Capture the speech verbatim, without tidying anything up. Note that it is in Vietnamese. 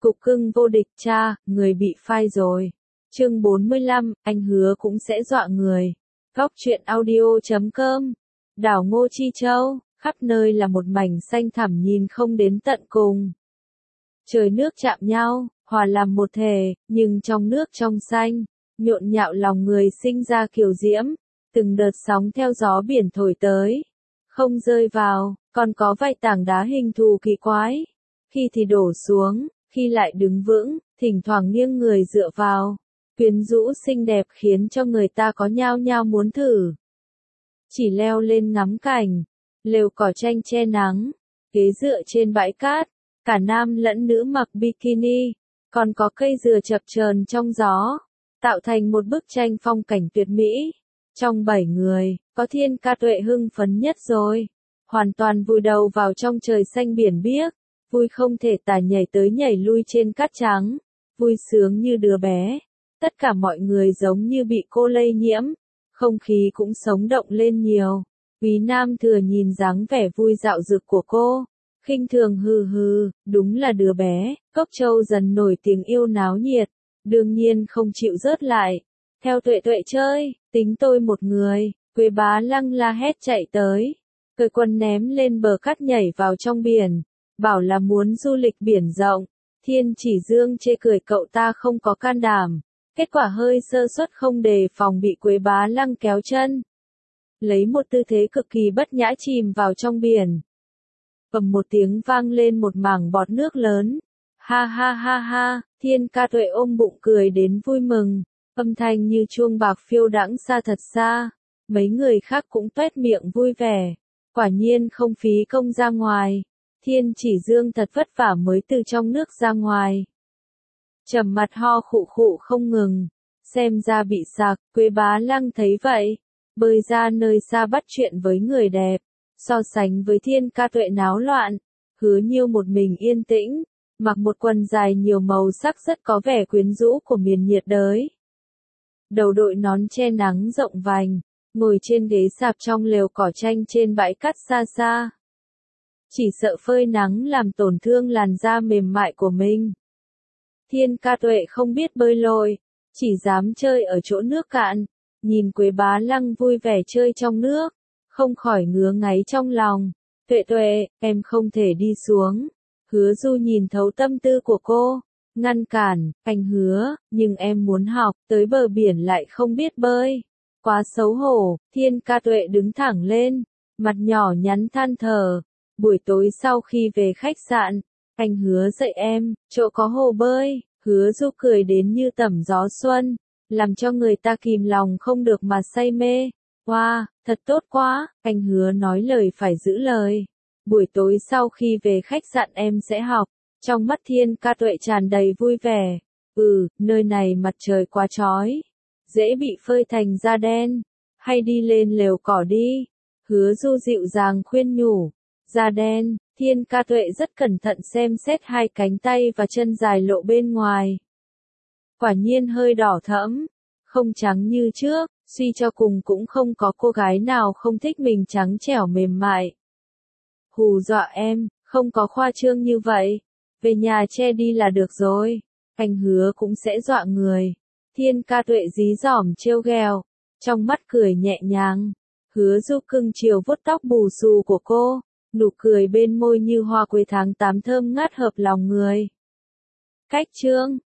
Cục cưng vô địch cha, người bị phai rồi. Chương bốn mươi lăm, anh hứa cũng sẽ dọa người. Góc truyện audio chấm com. Đảo Ngô Chi Châu, khắp nơi là một mảnh xanh thẳm nhìn không đến tận cùng. Trời nước chạm nhau, hòa làm một thể, nhưng trong nước trong xanh, nhộn nhạo lòng người sinh ra kiều diễm, từng đợt sóng theo gió biển thổi tới. Không rơi vào, còn có vài tảng đá hình thù kỳ quái. Khi thì đổ xuống, khi lại đứng vững, thỉnh thoảng nghiêng người dựa vào. Quyến rũ xinh đẹp khiến cho người ta có nhao nhao muốn thử. Chỉ leo lên ngắm cảnh, lều cỏ tranh che nắng, ghế dựa trên bãi cát, cả nam lẫn nữ mặc bikini, còn có cây dừa chập chờn trong gió, tạo thành một bức tranh phong cảnh tuyệt mỹ. Trong bảy người, có Thiên Ca Tuệ hưng phấn nhất rồi, hoàn toàn vùi đầu vào trong trời xanh biển biếc, vui không thể tả nhảy tới nhảy lui trên cát trắng, vui sướng như đứa bé. Tất cả mọi người giống như bị cô lây nhiễm, không khí cũng sống động lên nhiều. Quý Nam Thừa nhìn dáng vẻ vui dạo dực của cô, khinh thường hừ hừ, đúng là đứa bé. Cốc Châu dần nổi tiếng yêu náo nhiệt, đương nhiên không chịu rớt lại. Theo Tuệ Tuệ chơi, tính tôi một người. Quế Bá Lăng la hét chạy tới, cởi quần ném lên bờ cát nhảy vào trong biển, bảo là muốn du lịch biển rộng. Thiên Chỉ Dương chê cười cậu ta không có can đảm. Kết quả hơi sơ suất không đề phòng bị Quế Bá Lăng kéo chân. Lấy một tư thế cực kỳ bất nhã chìm vào trong biển. Bầm một tiếng vang lên một mảng bọt nước lớn. Ha ha ha ha, Thiên Ca Tuệ ôm bụng cười đến vui mừng. Âm thanh như chuông bạc phiêu đãng xa thật xa. Mấy người khác cũng toét miệng vui vẻ. Quả nhiên không phí công ra ngoài. Thiên Chỉ Dương thật vất vả mới từ trong nước ra ngoài. Trầm mặt ho khụ khụ không ngừng, xem ra bị sặc. Quế Bá Lăng thấy vậy, bơi ra nơi xa bắt chuyện với người đẹp. So sánh với Thiên Ca Tuệ náo loạn, Hứa Nhiêu một mình yên tĩnh, mặc một quần dài nhiều màu sắc rất có vẻ quyến rũ của miền nhiệt đới. Đầu đội nón che nắng rộng vành, ngồi trên ghế sạp trong lều cỏ tranh trên bãi cát xa xa. Chỉ sợ phơi nắng làm tổn thương làn da mềm mại của mình. Thiên Ca Tuệ không biết bơi lội, chỉ dám chơi ở chỗ nước cạn. Nhìn Quế Bá Lăng vui vẻ chơi trong nước, không khỏi ngứa ngáy trong lòng. Tuệ Tuệ, em không thể đi xuống. Hứa Du nhìn thấu tâm tư của cô, ngăn cản. Anh Hứa, nhưng em muốn học, tới bờ biển lại không biết bơi. Quá xấu hổ. Thiên Ca Tuệ đứng thẳng lên, mặt nhỏ nhắn than thở. Buổi tối sau khi về khách sạn, anh Hứa dạy em, chỗ có hồ bơi. Hứa Du cười đến như tẩm gió xuân, làm cho người ta kìm lòng không được mà say mê. Wow, thật tốt quá, anh Hứa nói lời phải giữ lời. Buổi tối sau khi về khách sạn em sẽ học. Trong mắt Thiên Ca Tuệ tràn đầy vui vẻ. Ừ, nơi này mặt trời quá chói, dễ bị phơi thành da đen. Hay đi lên lều cỏ đi. Hứa Du dịu dàng khuyên nhủ. Da đen. Thiên Ca Tuệ rất cẩn thận xem xét hai cánh tay và chân dài lộ bên ngoài. Quả nhiên hơi đỏ thẫm, không trắng như trước, suy cho cùng cũng không có cô gái nào không thích mình trắng trẻo mềm mại. Hù dọa em, không có khoa trương như vậy, về nhà che đi là được rồi, anh Hứa cũng sẽ dọa người. Thiên Ca Tuệ dí dỏm trêu ghẹo, trong mắt cười nhẹ nhàng. Hứa Du cưng chiều vuốt tóc bù xù của cô. Nụ cười bên môi như hoa quế tháng tám thơm ngát hợp lòng người. Cách chương